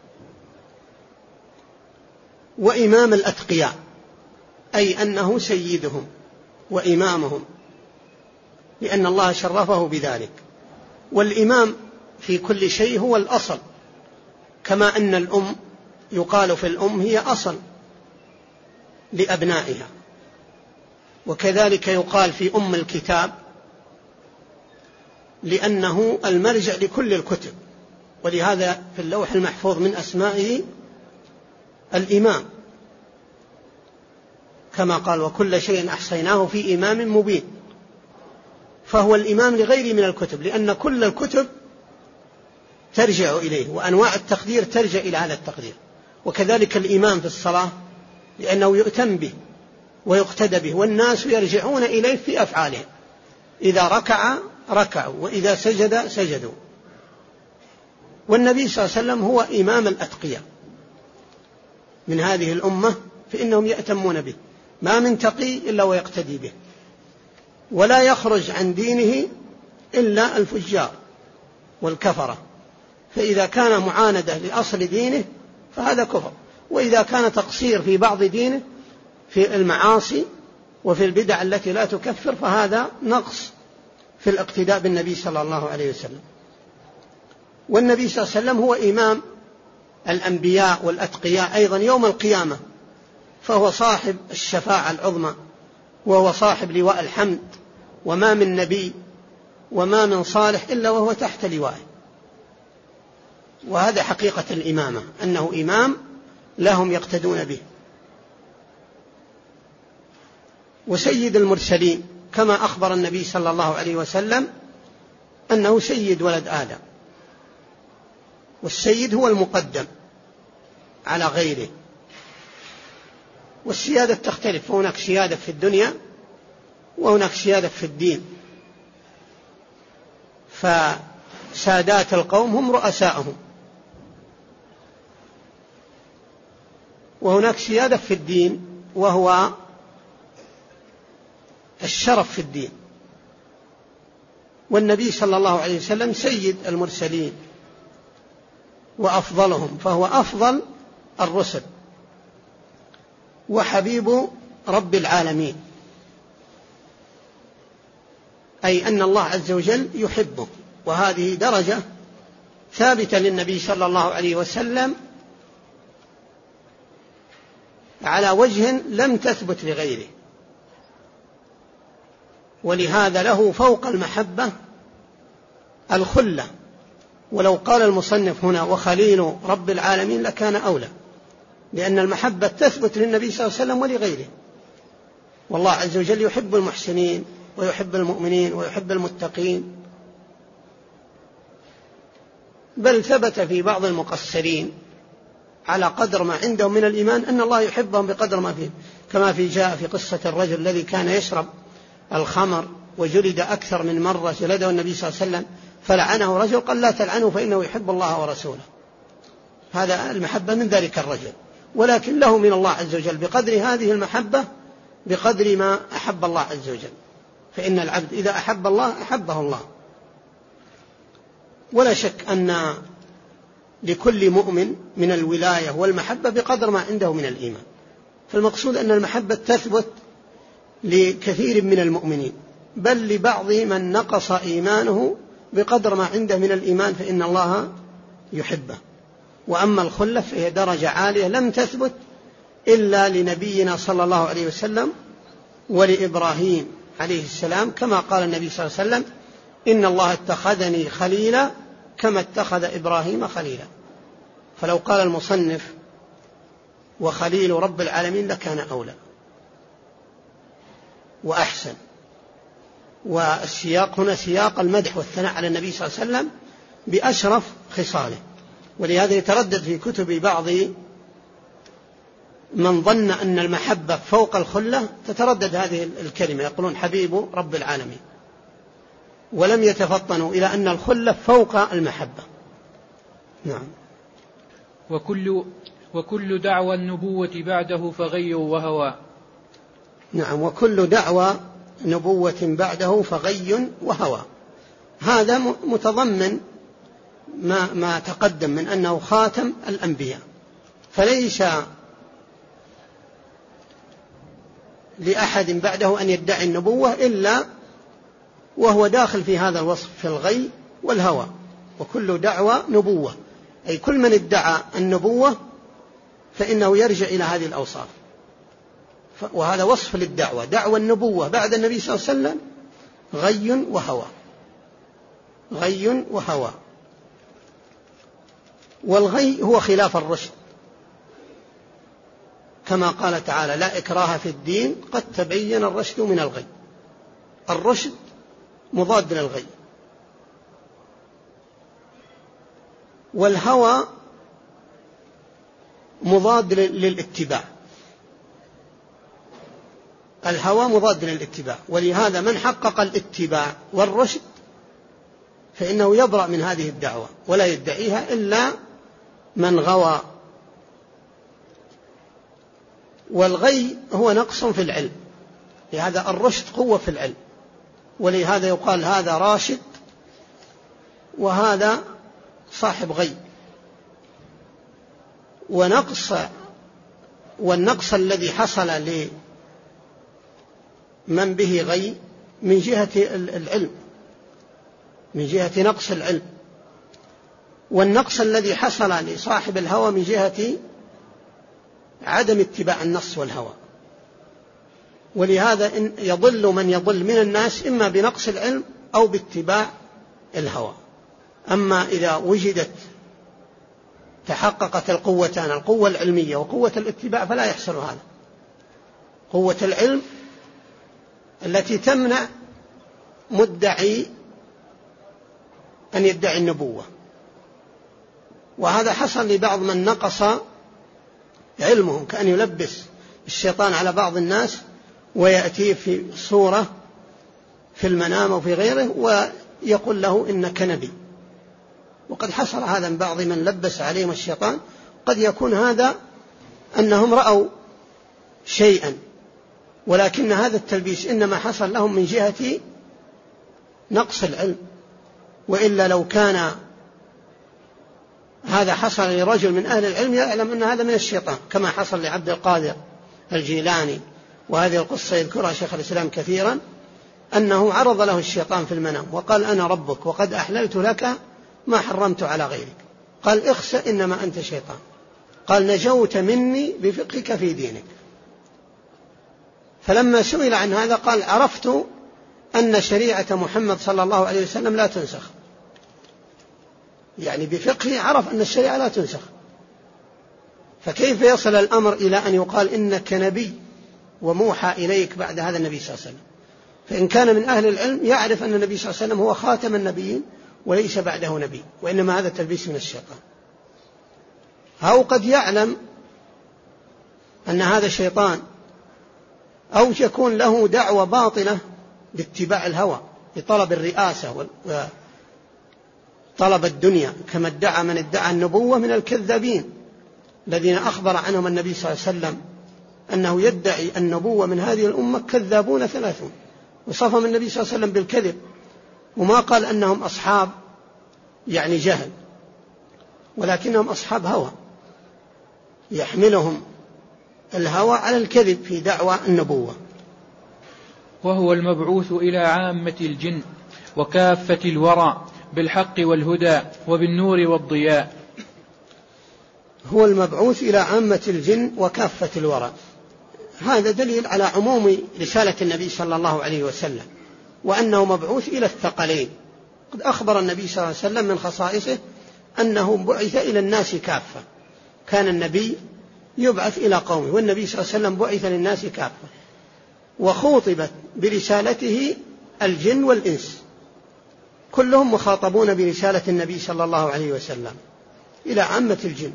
وإمام الأتقياء، أي أنه سيدهم وإمامهم، لأن الله شرفه بذلك. والإمام في كل شيء هو الأصل، كما أن الأم يقال في الأم هي أصل لأبنائها، وكذلك يقال في أم الكتاب لأنه المرجع لكل الكتب. ولهذا في اللوح المحفوظ من أسمائه الإمام، كما قال: وكل شيء أحصيناه في إمام مبين. فهو الإمام لغيره من الكتب، لأن كل الكتب ترجع إليه، وأنواع التقدير ترجع إلى هذا التقدير. وكذلك الإمام في الصلاة، لأنه يؤتم به ويقتدى به، والناس يرجعون إليه في أفعالهم، إذا ركع ركعوا، وإذا سجد سجدوا. والنبي صلى الله عليه وسلم هو إمام الأتقياء من هذه الأمة، فإنهم يأتمون به، ما من تقي إلا ويقتدي به، ولا يخرج عن دينه إلا الفجار والكفرة. فإذا كان معاندة لأصل دينه فهذا كفر، وإذا كان تقصير في بعض دينه في المعاصي وفي البدع التي لا تكفر فهذا نقص في الاقتداء بالنبي صلى الله عليه وسلم. والنبي صلى الله عليه وسلم هو إمام الأنبياء والأتقياء أيضا يوم القيامة، فهو صاحب الشفاعة العظمى، وهو صاحب لواء الحمد، وما من نبي وما من صالح إلا وهو تحت لوائه. وهذا حقيقة الإمامة، أنه إمام لهم يقتدون به. وسيد المرسلين، كما أخبر النبي صلى الله عليه وسلم أنه سيد ولد آدم، والسيد هو المقدم على غيره. والسيادة تختلف، هناك سيادة في الدنيا وهناك سيادة في الدين، فسادات القوم هم رؤساءهم، وهناك سيادة في الدين وهو الشرف في الدين. والنبي صلى الله عليه وسلم سيد المرسلين وأفضلهم، فهو أفضل الرسل وحبيب رب العالمين، أي أن الله عز وجل يحبه وهذه درجة ثابتة للنبي صلى الله عليه وسلم على وجه لم تثبت لغيره، ولهذا له فوق المحبة الخلة. ولو قال المصنف هنا وخليل رب العالمين لكان أولى، لأن المحبة تثبت للنبي صلى الله عليه وسلم ولغيره، والله عز وجل يحب المحسنين ويحب المؤمنين ويحب المتقين، بل ثبت في بعض المقصرين على قدر ما عندهم من الإيمان أن الله يحبهم بقدر ما فيه، كما في جاء في قصة الرجل الذي كان يشرب الخمر وجلد أكثر من مرة، جلده النبي صلى الله عليه وسلم فلعنه رجل، قال لا تلعنه فإنه يحب الله ورسوله. هذا المحبة من ذلك الرجل، ولكن له من الله عز وجل بقدر هذه المحبة بقدر ما أحب الله عز وجل، فإن العبد إذا أحب الله أحبه الله. ولا شك أن لكل مؤمن من الولاية والمحبة بقدر ما عنده من الإيمان، فالمقصود أن المحبة تثبت لكثير من المؤمنين، بل لبعض من نقص إيمانه بقدر ما عنده من الإيمان فإن الله يحبه. وأما الخلة فهي درجة عالية لم تثبت إلا لنبينا صلى الله عليه وسلم ولإبراهيم عليه السلام، كما قال النبي صلى الله عليه وسلم إن الله اتخذني خليلا كما اتخذ إبراهيم خليلا. فلو قال المصنف وخليل رب العالمين لكان أولى وأحسن. والسياق هنا سياق المدح والثناء على النبي صلى الله عليه وسلم بأشرف خصاله، ولهذا يتردد في كتب بعض من ظن أن المحبة فوق الخلة، تتردد هذه الكلمة، يقولون حبيب رب العالمين، ولم يتفطنوا إلى أن الخلة فوق المحبة. نعم. وكل, وكل دعوى النبوة بعده فغي وهوى. نعم. وكل دعوى نبوة بعده فغي وهوى، هذا متضمن ما, ما تقدم من أنه خاتم الأنبياء، فليس لأحد بعده أن يدعي النبوة إلا وهو داخل في هذا الوصف في الغي والهوى. وكل دعوى نبوة، أي كل من ادعى النبوة فإنه يرجع إلى هذه الأوصاف، وهذا وصف للدعوة، دعوى النبوة بعد النبي صلى الله عليه وسلم غي وهوى، غي وهوى. والغي هو خلاف الرشد، كما قال تعالى لا إكراه في الدين قد تبين الرشد من الغي. الرشد مضاد للغي. والهوى مضاد للاتباع، الهوى مضاد للاتباع، ولهذا من حقق الاتباع والرشد فإنه يبرأ من هذه الدعوة ولا يدعيها إلا من غوى. والغي هو نقص في العلم، لهذا الرشد قوة في العلم، ولهذا يقال هذا راشد وهذا صاحب غي. ونقص والنقص الذي حصل لمن به غي من جهة العلم، من جهة نقص العلم، والنقص الذي حصل لصاحب الهوى من جهة عدم اتباع النص والهوى. ولهذا إن يضل من يضل من الناس إما بنقص العلم أو باتباع الهوى. أما إذا وجدت تحققت القوتان، القوة العلمية وقوة الاتباع، فلا يحصل هذا. قوة العلم التي تمنع مدعي أن يدعي النبوة، وهذا حصل لبعض من نقص علمهم، كأن يلبس الشيطان على بعض الناس ويأتي في صورة في المنام أو في غيره ويقول له إنك نبي. وقد حصل هذا من بعض من لبس عليهم الشيطان، قد يكون هذا أنهم رأوا شيئا، ولكن هذا التلبيس إنما حصل لهم من جهة نقص العلم، وإلا لو كان هذا حصل لرجل من أهل العلم يعلم أن هذا من الشيطان، كما حصل لعبد القادر الجيلاني، وهذه القصة يذكرها شيخ الإسلام كثيرا، أنه عرض له الشيطان في المنام وقال أنا ربك وقد أحللت لك ما حرمت على غيرك. قال اخسأ إنما أنت شيطان. قال نجوت مني بفقهك في دينك. فلما سئل عن هذا قال عرفت أن شريعة محمد صلى الله عليه وسلم لا تنسخ، يعني بفقهه عرف أن الشريعة لا تنسخ. فكيف يصل الأمر إلى أن يقال إنك نبي وموحى إليك بعد هذا النبي صلى الله عليه وسلم؟ فإن كان من أهل العلم يعرف أن النبي صلى الله عليه وسلم هو خاتم النبيين وليس بعده نبي، وإنما هذا تلبيس من الشيطان. أو قد يعلم أن هذا شيطان، أو يكون له دعوة باطلة باتباع الهوى لطلب الرئاسة وطلب الدنيا، كما ادعى من ادعى النبوة من الكذابين الذين أخبر عنهم النبي صلى الله عليه وسلم أنه يدعي النبوة من هذه الأمة كذابون ثلاثون، وصفهم النبي صلى الله عليه وسلم بالكذب، وما قال أنهم أصحاب يعني جهل، ولكنهم أصحاب هوى يحملهم الهوى على الكذب في دعوى النبوة. وهو المبعوث إلى عامة الجن وكافة الورى بالحق والهدى وبالنور والضياء. هو المبعوث إلى عامة الجن وكافة الورى، هذا دليل على عموم رسالة النبي صلى الله عليه وسلم، وأنه مبعوث إلى الثقلين. قد أخبر النبي صلى الله عليه وسلم من خصائصه أنه بعث إلى الناس كافة، كان النبي يبعث إلى قومه، والنبي صلى الله عليه وسلم بعث للناس كافة، وخوطبت برسالته الجن والإنس، كلهم مخاطبون برسالة النبي صلى الله عليه وسلم إلى عامة الجن،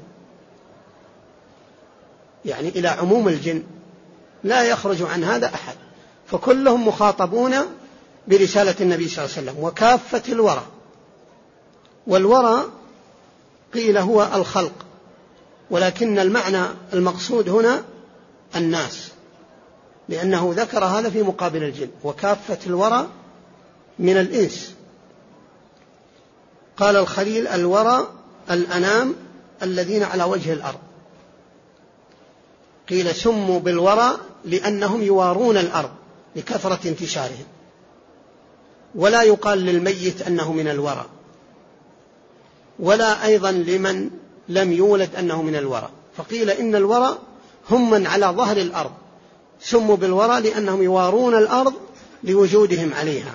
يعني إلى عموم الجن، لا يخرج عن هذا أحد، فكلهم مخاطبون برسالة النبي صلى الله عليه وسلم. وكافة الورى، والورى قيل هو الخلق، ولكن المعنى المقصود هنا الناس، لأنه ذكر هذا في مقابل الجن. وكافة الورى من الإنس. قال الخليل الورى الأنام الذين على وجه الأرض، قيل سموا بالورى لأنهم يوارون الأرض لكثرة انتشارهم، ولا يقال للميت أنه من الورى، ولا أيضا لمن لم يولد أنه من الورى، فقيل إن الورى هم من على ظهر الأرض، سموا بالورى لأنهم يوارون الأرض لوجودهم عليها.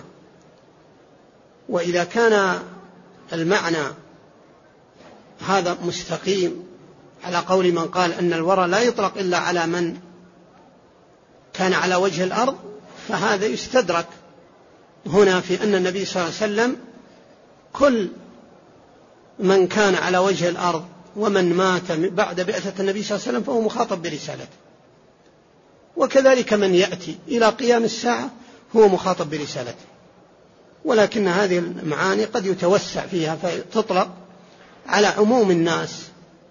وإذا كان المعنى هذا مستقيم على قول من قال أن الورى لا يطلق إلا على من كان على وجه الأرض، فهذا يستدرك هنا في أن النبي صلى الله عليه وسلم كل من كان على وجه الأرض ومن مات بعد بعثة النبي صلى الله عليه وسلم فهو مخاطب برسالته، وكذلك من يأتي إلى قيام الساعة هو مخاطب برسالته. ولكن هذه المعاني قد يتوسع فيها فتطلق على عموم الناس،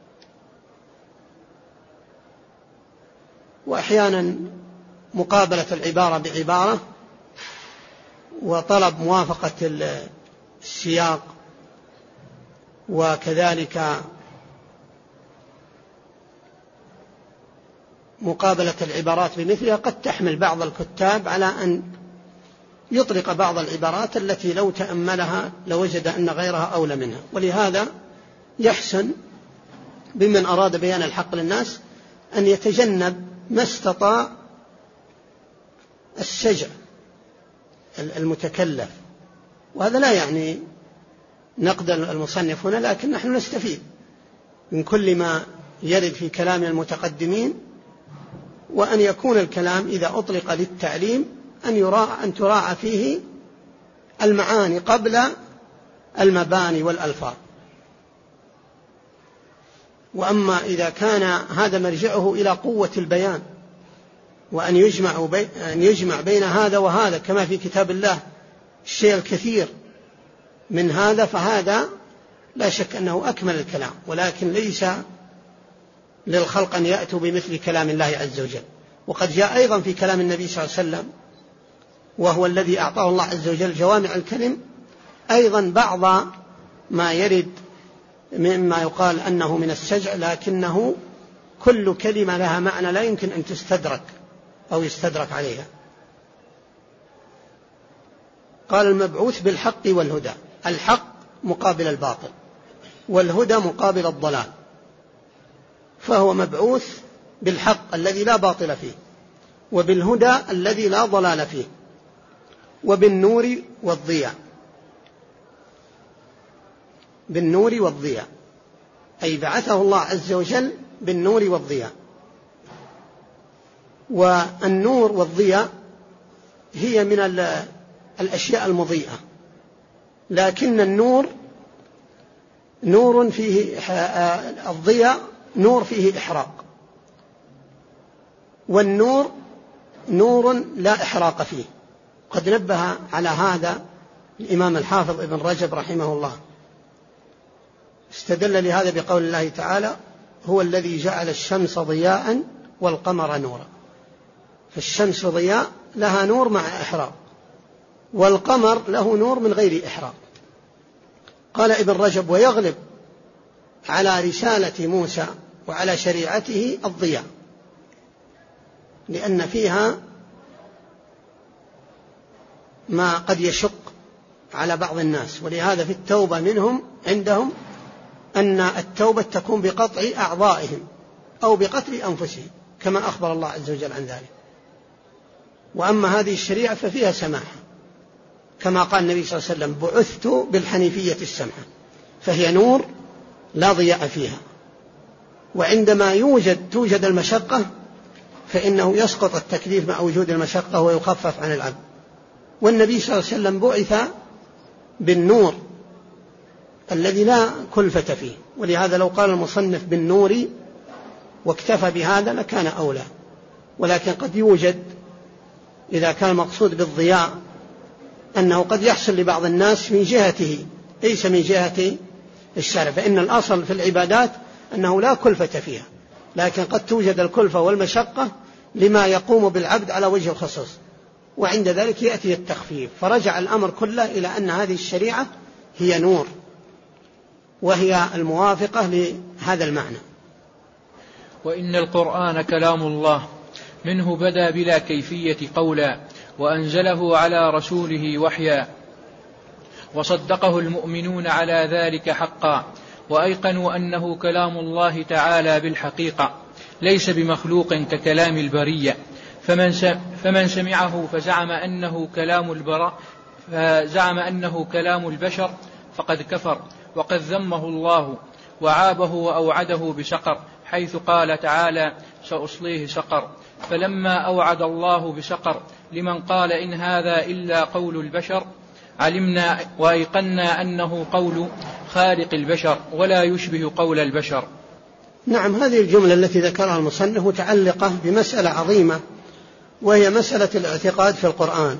وأحيانا مقابلة العبارة بعبارة وطلب موافقة السياق، وكذلك مقابلة العبارات بمثلها قد تحمل بعض الكتاب على أن يطلق بعض العبارات التي لو تأملها لوجد أن غيرها أولى منها. ولهذا يحسن بمن أراد بيان الحق للناس أن يتجنب ما استطاع السجع المتكلف، وهذا لا يعني نقد المصنف هنا، لكن نحن نستفيد من كل ما يرد في كلام المتقدمين، وأن يكون الكلام إذا أطلق للتعليم أن يراعى أن تراعى فيه المعاني قبل المباني والألفاظ. وأما إذا كان هذا مرجعه إلى قوة البيان وأن يجمع, بي أن يجمع بين هذا وهذا كما في كتاب الله الشيء الكثير من هذا، فهذا لا شك أنه أكمل الكلام، ولكن ليس للخلق أن يأتوا بمثل كلام الله عز وجل. وقد جاء أيضا في كلام النبي صلى الله عليه وسلم، وهو الذي أعطاه الله عز وجل جوامع الكلم، أيضا بعض ما يرد مما يقال أنه من السجع، لكنه كل كلمة لها معنى لا يمكن أن تستدرك أو يستدرك عليها. قال المبعوث بالحق والهدى. الحق مقابل الباطل، والهدى مقابل الضلال، فهو مبعوث بالحق الذي لا باطل فيه، وبالهدى الذي لا ضلال فيه، وبالنور والضياء. بالنور والضياء أي بعثه الله عز وجل بالنور والضياء. والنور والضياء هي من الأشياء المضيئة، لكن النور نور فيه الضياء نور فيه إحراق، والنور نور لا إحراق فيه. قد نبه على هذا الإمام الحافظ ابن رجب رحمه الله، استدل لهذا بقول الله تعالى: هو الذي جعل الشمس ضياء والقمر نورا. فالشمس ضياء لها نور مع إحراق، والقمر له نور من غير إحراق. قال ابن رجب: ويغلب على رسالة موسى وعلى شريعته الضياء، لأن فيها ما قد يشق على بعض الناس. ولهذا في التوبة منهم عندهم أن التوبة تكون بقطع أعضائهم أو بقتل أنفسهم، كما أخبر الله عز وجل عن ذلك. وأما هذه الشريعة ففيها سماحة، كما قال النبي صلى الله عليه وسلم: بعثت بالحنيفية السمحة، فهي نور لا ضياء فيها. وعندما يوجد توجد المشقة فإنه يسقط التكليف مع وجود المشقة ويخفف عن العبد. والنبي صلى الله عليه وسلم بعث بالنور الذي لا كلفة فيه، ولهذا لو قال المصنف بالنور واكتفى بهذا لكان أولى. ولكن قد يوجد إذا كان مقصود بالضياء أنه قد يحصل لبعض الناس من جهته ليس من جهة الشرع، فإن الأصل في العبادات أنه لا كلفة فيها، لكن قد توجد الكلفة والمشقة لما يقوم بالعبد على وجه الخصوص، وعند ذلك يأتي التخفيف. فرجع الأمر كله إلى أن هذه الشريعة هي نور، وهي الموافقة لهذا المعنى. وإن القرآن كلام الله منه بدا بلا كيفية قولا، وأنزله على رسوله وحيا، وصدقه المؤمنون على ذلك حقا، وأيقنوا أنه كلام الله تعالى بالحقيقة ليس بمخلوق ككلام البرية. فمن فمن سمعه فزعم أنه كلام البراء فزعم أنه كلام البشر فقد كفر، وقد ذمه الله وعابه وأوعده بسقر، حيث قال تعالى: سأصليه سقر. فلما أوعد الله بسقر لمن قال إن هذا إلا قول البشر، علمنا وأيقنا أنه قول خالق البشر ولا يشبه قول البشر. نعم، هذه الجملة التي ذكرها المصنف متعلقة بمسألة عظيمة، وهي مسألة الاعتقاد في القرآن.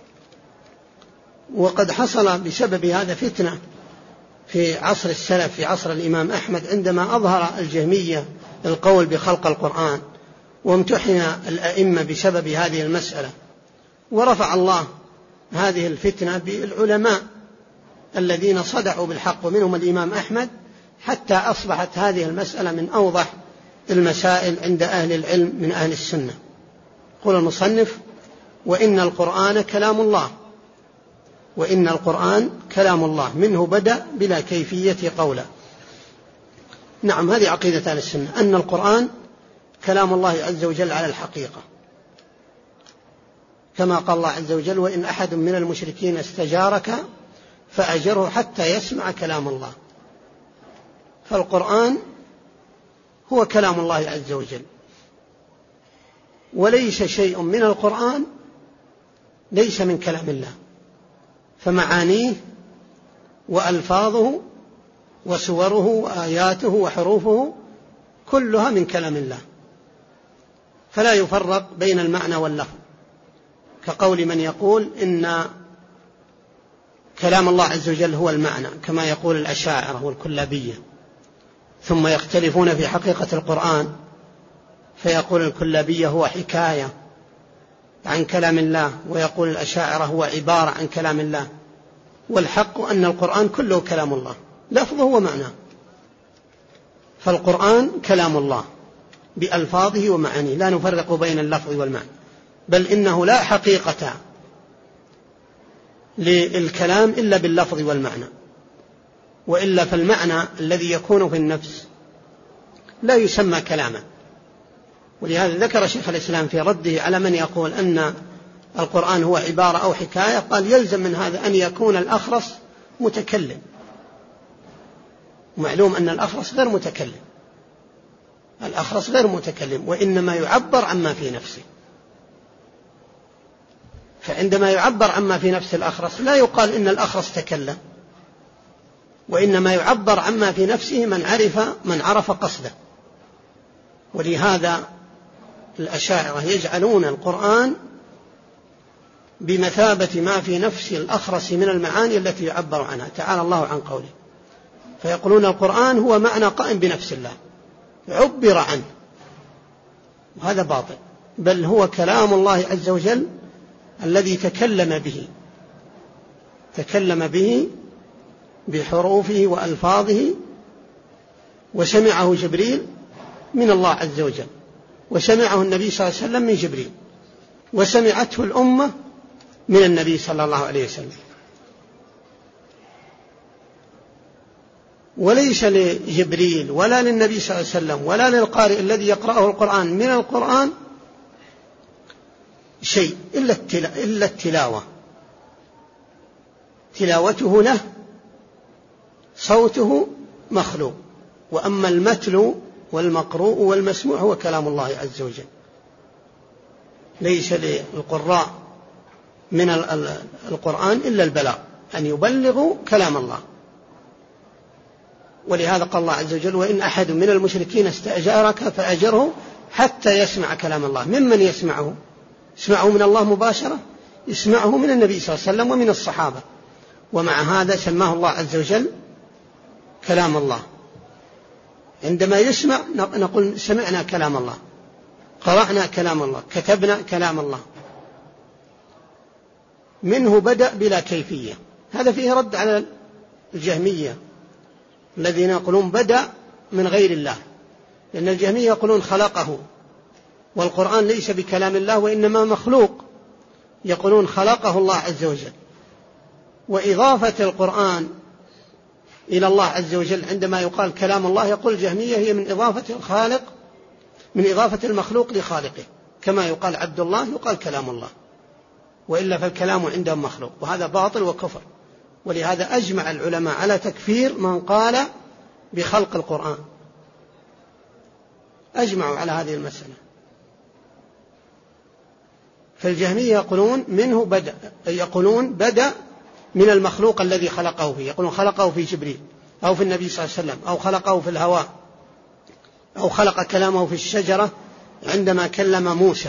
وقد حصل بسبب هذا فتنة في عصر السلف، في عصر الإمام أحمد، عندما أظهر الجهمية القول بخلق القرآن، وامتحن الأئمة بسبب هذه المسألة، ورفع الله هذه الفتنة بالعلماء الذين صدعوا بالحق، ومنهم الإمام أحمد، حتى أصبحت هذه المسألة من أوضح المسائل عند أهل العلم من أهل السنة. قال المصنف: وإن القرآن كلام الله، وإن القرآن كلام الله منه بدأ بلا كيفية قولا. نعم، هذه عقيدة أهل السنة، أن القرآن كلام الله عز وجل على الحقيقة، كما قال الله عز وجل: وإن أحد من المشركين استجارك فأجره حتى يسمع كلام الله. فالقرآن هو كلام الله عز وجل، وليس شيء من القرآن ليس من كلام الله، فمعانيه وألفاظه وسوره وآياته وحروفه كلها من كلام الله، فلا يفرق بين المعنى واللفظ، كقول من يقول إن كلام الله عز وجل هو المعنى، كما يقول الأشاعرة والكلابية، ثم يختلفون في حقيقة القرآن، فيقول الكلابية هو حكاية عن كلام الله، ويقول الأشاعرة هو عبارة عن كلام الله. والحق أن القرآن كله كلام الله، لفظه ومعناه. فالقرآن كلام الله بألفاظه ومعانيه، لا نفرق بين اللفظ والمعنى، بل إنه لا حقيقة للكلام إلا باللفظ والمعنى، وإلا فالمعنى الذي يكون في النفس لا يسمى كلاما. ولهذا ذكر شيخ الإسلام في رده على من يقول أن القرآن هو عبارة أو حكاية، قال يلزم من هذا أن يكون الأخرس متكلم. معلوم أن الأخرس غير متكلم، الأخرس غير متكلم، وإنما يعبر عما في نفسه. فعندما يعبر عما في نفس الأخرس لا يقال إن الأخرس تكلم، وإنما يعبر عما في نفسه من عرف من عرف قصده. ولهذا الأشاعرة يجعلون القرآن بمثابة ما في نفس الأخرس من المعاني التي يعبر عنها تعالى الله عن قوله، فيقولون القرآن هو معنى قائم بنفس الله عبر عنه، وهذا باطل، بل هو كلام الله عز وجل الذي تكلم به تكلم به بحروفه وألفاظه، وسمعه جبريل من الله عز وجل، وسمعه النبي صلى الله عليه وسلم من جبريل، وسمعته الأمة من النبي صلى الله عليه وسلم. وليس لجبريل ولا للنبي صلى الله عليه وسلم ولا للقارئ الذي يقرأه القرآن من القرآن شيء إلا التلاوة، تلاوته له صوته مخلوق، وأما المتلو والمقروء والمسموع هو كلام الله عز وجل. ليس للقراء من القرآن إلا البلاغ، أن يبلغوا كلام الله. ولهذا قال الله عز وجل وإن أحد من المشركين استأجارك فأجره حتى يسمع كلام الله. ممن يسمعه؟ يسمعه من الله مباشرة؟ يسمعه من النبي صلى الله عليه وسلم ومن الصحابة. ومع هذا سماه الله عز وجل كلام الله. عندما يسمع نقول سمعنا كلام الله، قرأنا كلام الله، كتبنا كلام الله. منه بدأ بلا كيفية، هذا فيه رد على الجهمية الذين يقولون بدأ من غير الله، لأن الجهمية يقولون خلقه، والقرآن ليس بكلام الله وإنما مخلوق، يقولون خلقه الله عز وجل. وإضافة القرآن إلى الله عز وجل عندما يقال كلام الله، يقول الجهمية هي من إضافة الخالق من إضافة المخلوق لخالقه، كما يقال عبد الله يقال كلام الله، وإلا فالكلام عندهم مخلوق، وهذا باطل وكفر. ولهذا أجمع العلماء على تكفير من قال بخلق القرآن، أجمعوا على هذه المسألة. فالجهمية يقولون منه بدأ، يقولون بدأ من المخلوق الذي خلقه فيه، يقولون خلقه في جبريل أو في النبي صلى الله عليه وسلم أو خلقه في الهواء أو خلق كلامه في الشجرة عندما كلم موسى.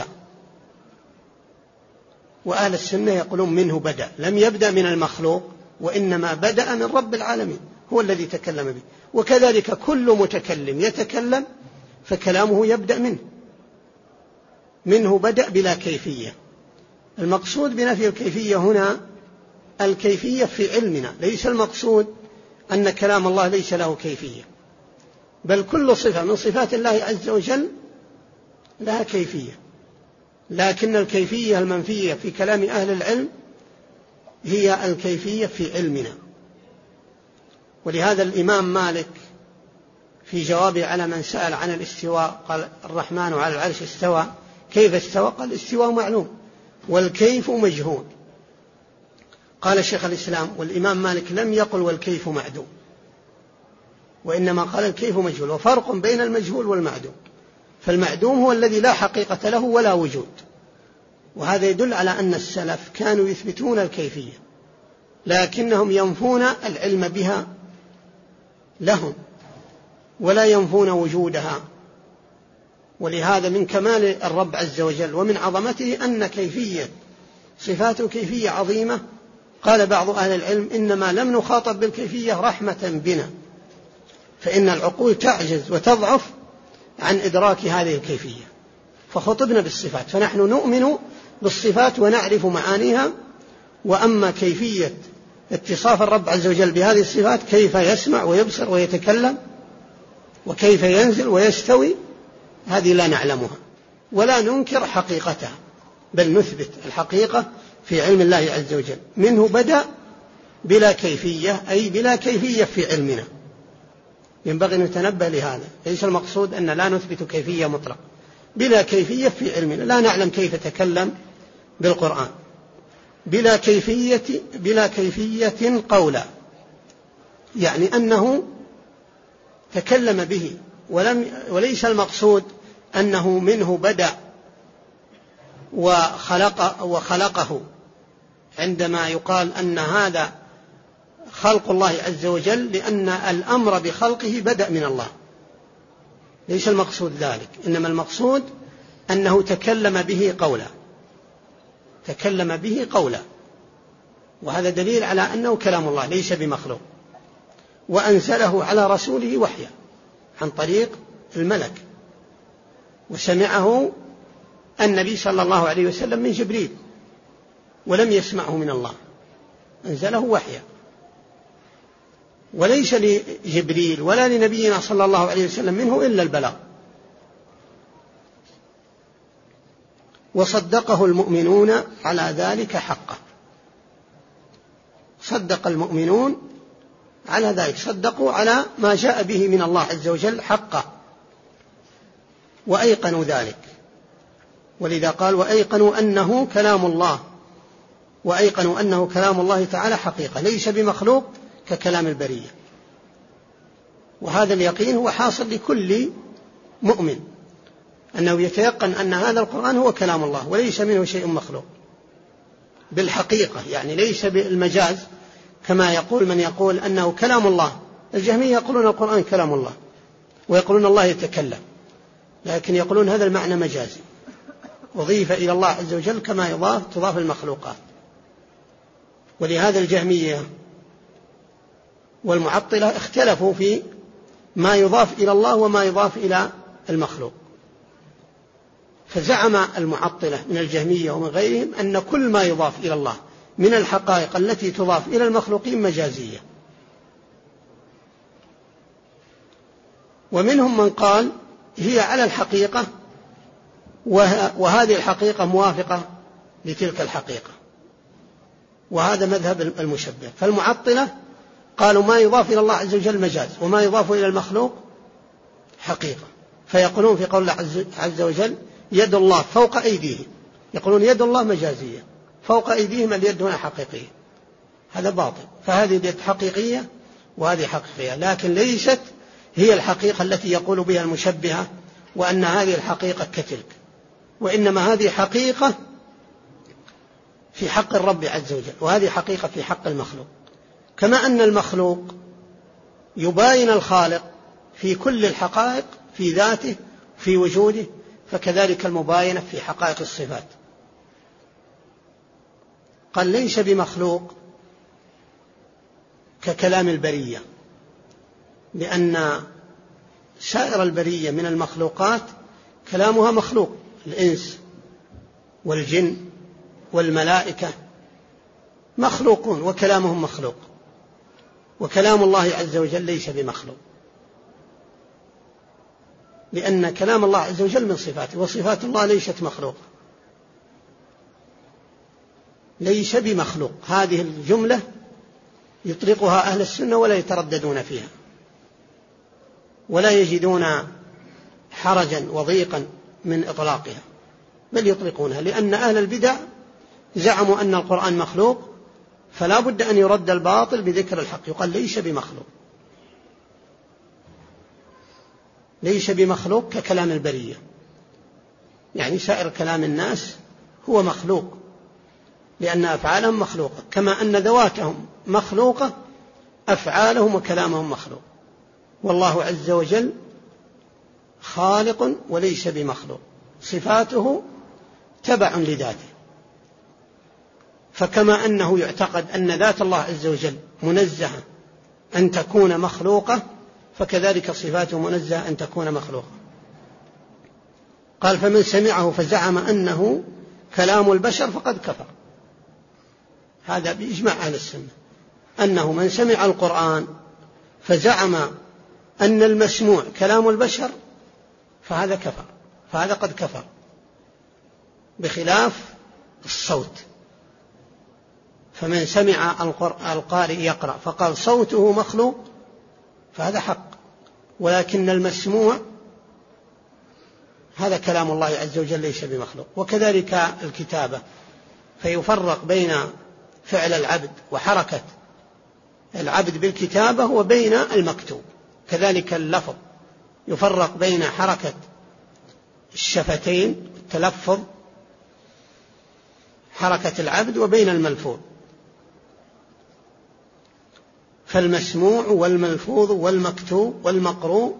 وأهل السنة يقولون منه بدأ، لم يبدأ من المخلوق وإنما بدأ من رب العالمين، هو الذي تكلم به. وكذلك كل متكلم يتكلم فكلامه يبدأ منه، منه بدأ بلا كيفية. المقصود بنفي الكيفية هنا الكيفية في علمنا، ليس المقصود أن كلام الله ليس له كيفية، بل كل صفة من صفات الله عز وجل لها كيفية، لكن الكيفية المنفية في كلام أهل العلم هي الكيفية في علمنا. ولهذا الإمام مالك في جوابه على من سأل عن الاستواء قال الرحمن على العرش استوى، كيف استوى؟ قال الاستواء معلوم والكيف مجهول. قال شيخ الإسلام والإمام مالك لم يقل والكيف معدوم، وإنما قال الكيف مجهول، وفرق بين المجهول والمعدوم. فالمعدوم هو الذي لا حقيقة له ولا وجود، وهذا يدل على أن السلف كانوا يثبتون الكيفية لكنهم ينفون العلم بها لهم ولا ينفون وجودها. ولهذا من كمال الرب عز وجل ومن عظمته أن كيفية صفاته كيفية عظيمة. قال بعض أهل العلم إنما لم نخاطب بالكيفية رحمة بنا، فإن العقول تعجز وتضعف عن إدراك هذه الكيفية، فخطبنا بالصفات، فنحن نؤمن بالصفات ونعرف معانيها. وأما كيفية اتصاف الرب عز وجل بهذه الصفات، كيف يسمع ويبصر ويتكلم وكيف ينزل ويستوي، هذه لا نعلمها ولا ننكر حقيقتها، بل نثبت الحقيقة في علم الله عز وجل. منه بدأ بلا كيفية، أي بلا كيفية في علمنا. ينبغي أن نتنبه لهذا، ليس المقصود أن لا نثبت كيفية مطلق، بلا كيفية في علمنا، لا نعلم كيف تكلم بالقرآن، بلا كيفية بلا كيفية قولا، يعني أنه تكلم به، ولم وليس المقصود أنه منه بدأ وخلق وخلقه، عندما يقال أن هذا خلق الله عز وجل، لأن الأمر بخلقه بدأ من الله، ليس المقصود ذلك، إنما المقصود أنه تكلم به قولا، تكلم به قولا، وهذا دليل على أنه كلام الله ليس بمخلوق. وأنزله على رسوله وحيا عن طريق الملك، وسمعه النبي صلى الله عليه وسلم من جبريل، ولم يسمعه من الله، أنزله وحيا. وليس لجبريل ولا لنبينا صلى الله عليه وسلم منه إلا البلاغ. وصدقه المؤمنون على ذلك حقا، صدق المؤمنون على ذلك، صدقوا على ما جاء به من الله عز وجل حقا، وأيقنوا ذلك، ولذا قال وأيقنوا أنه كلام الله، وأيقنوا أنه كلام الله تعالى حقيقة ليس بمخلوق ككلام البرية. وهذا اليقين هو حاصل لكل مؤمن، أنه يتيقن أن هذا القرآن هو كلام الله وليس منه شيء مخلوق بالحقيقة، يعني ليس بالمجاز كما يقول من يقول أنه كلام الله. الجهمية يقولون القرآن كلام الله، ويقولون الله يتكلم، لكن يقولون هذا المعنى مجازي، أضيف إلى الله عز وجل كما يضاف تضاف المخلوقات. ولهذا الجهمية والمعطلة اختلفوا في ما يضاف إلى الله وما يضاف إلى المخلوق. فزعم المعطلة من الجهمية ومن غيرهم أن كل ما يضاف إلى الله من الحقائق التي تضاف إلى المخلوقين مجازية. ومنهم من قال هي على الحقيقة، وهذه الحقيقة موافقة لتلك الحقيقة، وهذا مذهب المشبه. فالمعطلة قالوا ما يضاف إلى الله عز وجل مجاز، وما يضاف إلى المخلوق حقيقة، فيقولون في قول الله عز وجل يد الله فوق أيديهم، يقولون يد الله مجازية، فوق أيديهم اليد هنا حقيقية، هذا باطل. فهذه اليد حقيقية وهذه حقيقية، لكن ليست هي الحقيقة التي يقول بها المشبهة وأن هذه الحقيقة كتلك، وإنما هذه حقيقة في حق الرب عز وجل، وهذه حقيقة في حق المخلوق. كما أن المخلوق يباين الخالق في كل الحقائق في ذاته في وجوده، فكذلك المباينة في حقائق الصفات. قال ليس بمخلوق ككلام البرية، لأن سائر البرية من المخلوقات كلامها مخلوق، الإنس والجن والملائكة مخلوقون وكلامهم مخلوق، وكلام الله عز وجل ليس بمخلوق، لأن كلام الله عز وجل من صفاته، وصفات الله ليست مخلوقة، ليس بمخلوق. هذه الجملة يطلقها أهل السنة ولا يترددون فيها، ولا يجدون حرجا وضيقا من إطلاقها، بل يطلقونها، لأن أهل البدع زعموا أن القرآن مخلوق، فلا بد أن يرد الباطل بذكر الحق، يقال ليس بمخلوق، ليس بمخلوق ككلام البرية، يعني سائر كلام الناس هو مخلوق، لأن أفعالهم مخلوقة، كما أن ذواتهم مخلوقة أفعالهم وكلامهم مخلوق. والله عز وجل خالق وليس بمخلوق، صفاته تبع لذاته. فكما أنه يعتقد أن ذات الله عز وجل منزهة أن تكون مخلوقة، فكذلك صفاته منزهة أن تكون مخلوقة. قال فمن سمعه فزعم أنه كلام البشر فقد كفر. هذا بإجماع أهل السنة، أنه من سمع القرآن فزعم أن المسموع كلام البشر فهذا كفر، فهذا قد كفر، بخلاف الصوت، فمن سمع القارئ يقرأ فقال صوته مخلوق فهذا حق، ولكن المسموع هذا كلام الله عز وجل ليس بمخلوق. وكذلك الكتابة، فيفرق بين فعل العبد وحركة العبد بالكتابة وبين المكتوب. كذلك اللفظ يفرق بين حركة الشفتين التلفظ حركة العبد وبين الملفوظ. فالمسموع والملفوظ والمكتوب والمقروء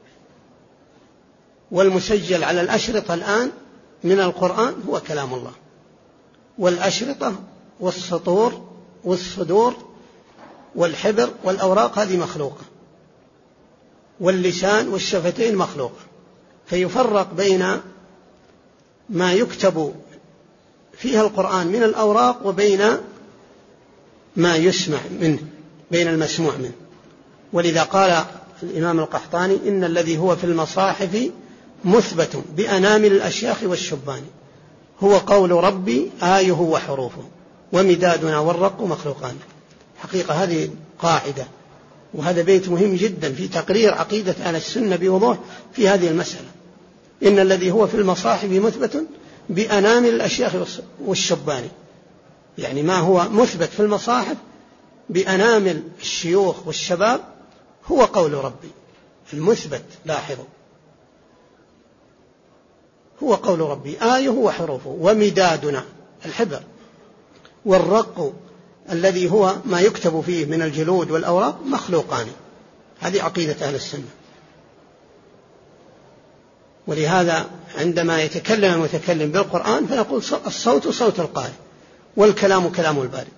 والمسجل على الأشرطة الآن من القرآن هو كلام الله، والأشرطة والسطور والصدور والحبر والأوراق هذه مخلوقة، واللسان والشفتين مخلوقة. فيفرق بين ما يكتب فيها القرآن من الأوراق وبين ما يسمع منه، بين المسموع منه. ولذا قال الإمام القحطاني إن الذي هو في المصاحف مثبت بأنامل الأشياخ والشبان هو قول ربي آيه وحروفه ومدادنا والرق مخلوقان. حقيقة هذه قاعدة، وهذا بيت مهم جدا في تقرير عقيدة أهل السنة بوضوح في هذه المسألة. إن الذي هو في المصاحف مثبت بأنامل الأشياخ والشبان، يعني ما هو مثبت في المصاحف بأنامل الشيوخ والشباب هو قول ربي المثبت. لاحظوا، هو قول ربي آيه وحروفه ومدادنا الحبر، والرق الذي هو ما يكتب فيه من الجلود والأوراق مخلوقان. هذه عقيدة أهل السنة. ولهذا عندما يتكلم المتكلم بالقرآن فنقول الصوت صوت القارئ والكلام كلام البارئ.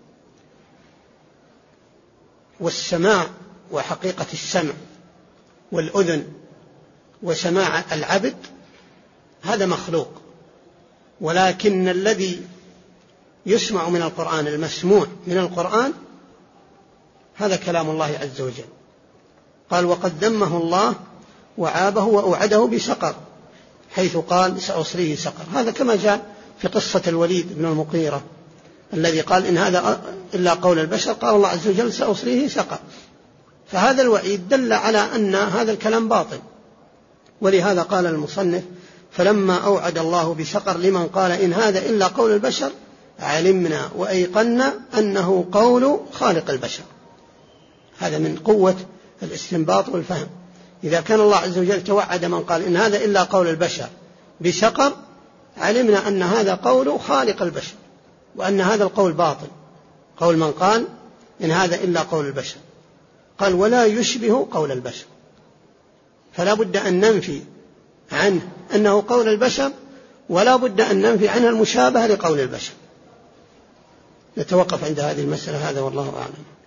والسماع وحقيقة السمع والأذن وسماع العبد هذا مخلوق، ولكن الذي يسمع من القرآن المسموع من القرآن هذا كلام الله عز وجل. قال وقد ذمه الله وعابه وأوعده بسقر، حيث قال سأصليه سقر. هذا كما جاء في قصة الوليد بن المغيرة الذي قال إن هذا إلا قول البشر، قال الله عز وجل سأصليه سقر. فهذا الوعيد دل على أن هذا الكلام باطل. ولهذا قال المصنف فلما أوعد الله بسقر لمن قال إن هذا إلا قول البشر علمنا وأيقنا أنه قول خالق البشر. هذا من قوة الاستنباط والفهم. إذا كان الله عز وجل توعد من قال إن هذا إلا قول البشر بسقر علمنا أن هذا قول خالق البشر، وأن هذا القول باطل، قول من قال إن هذا إلا قول البشر. قال ولا يشبه قول البشر، فلا بد أن ننفي عنه أنه قول البشر، ولا بد أن ننفي عنه المشابهة لقول البشر. نتوقف عند هذه المسألة. هذا والله أعلم.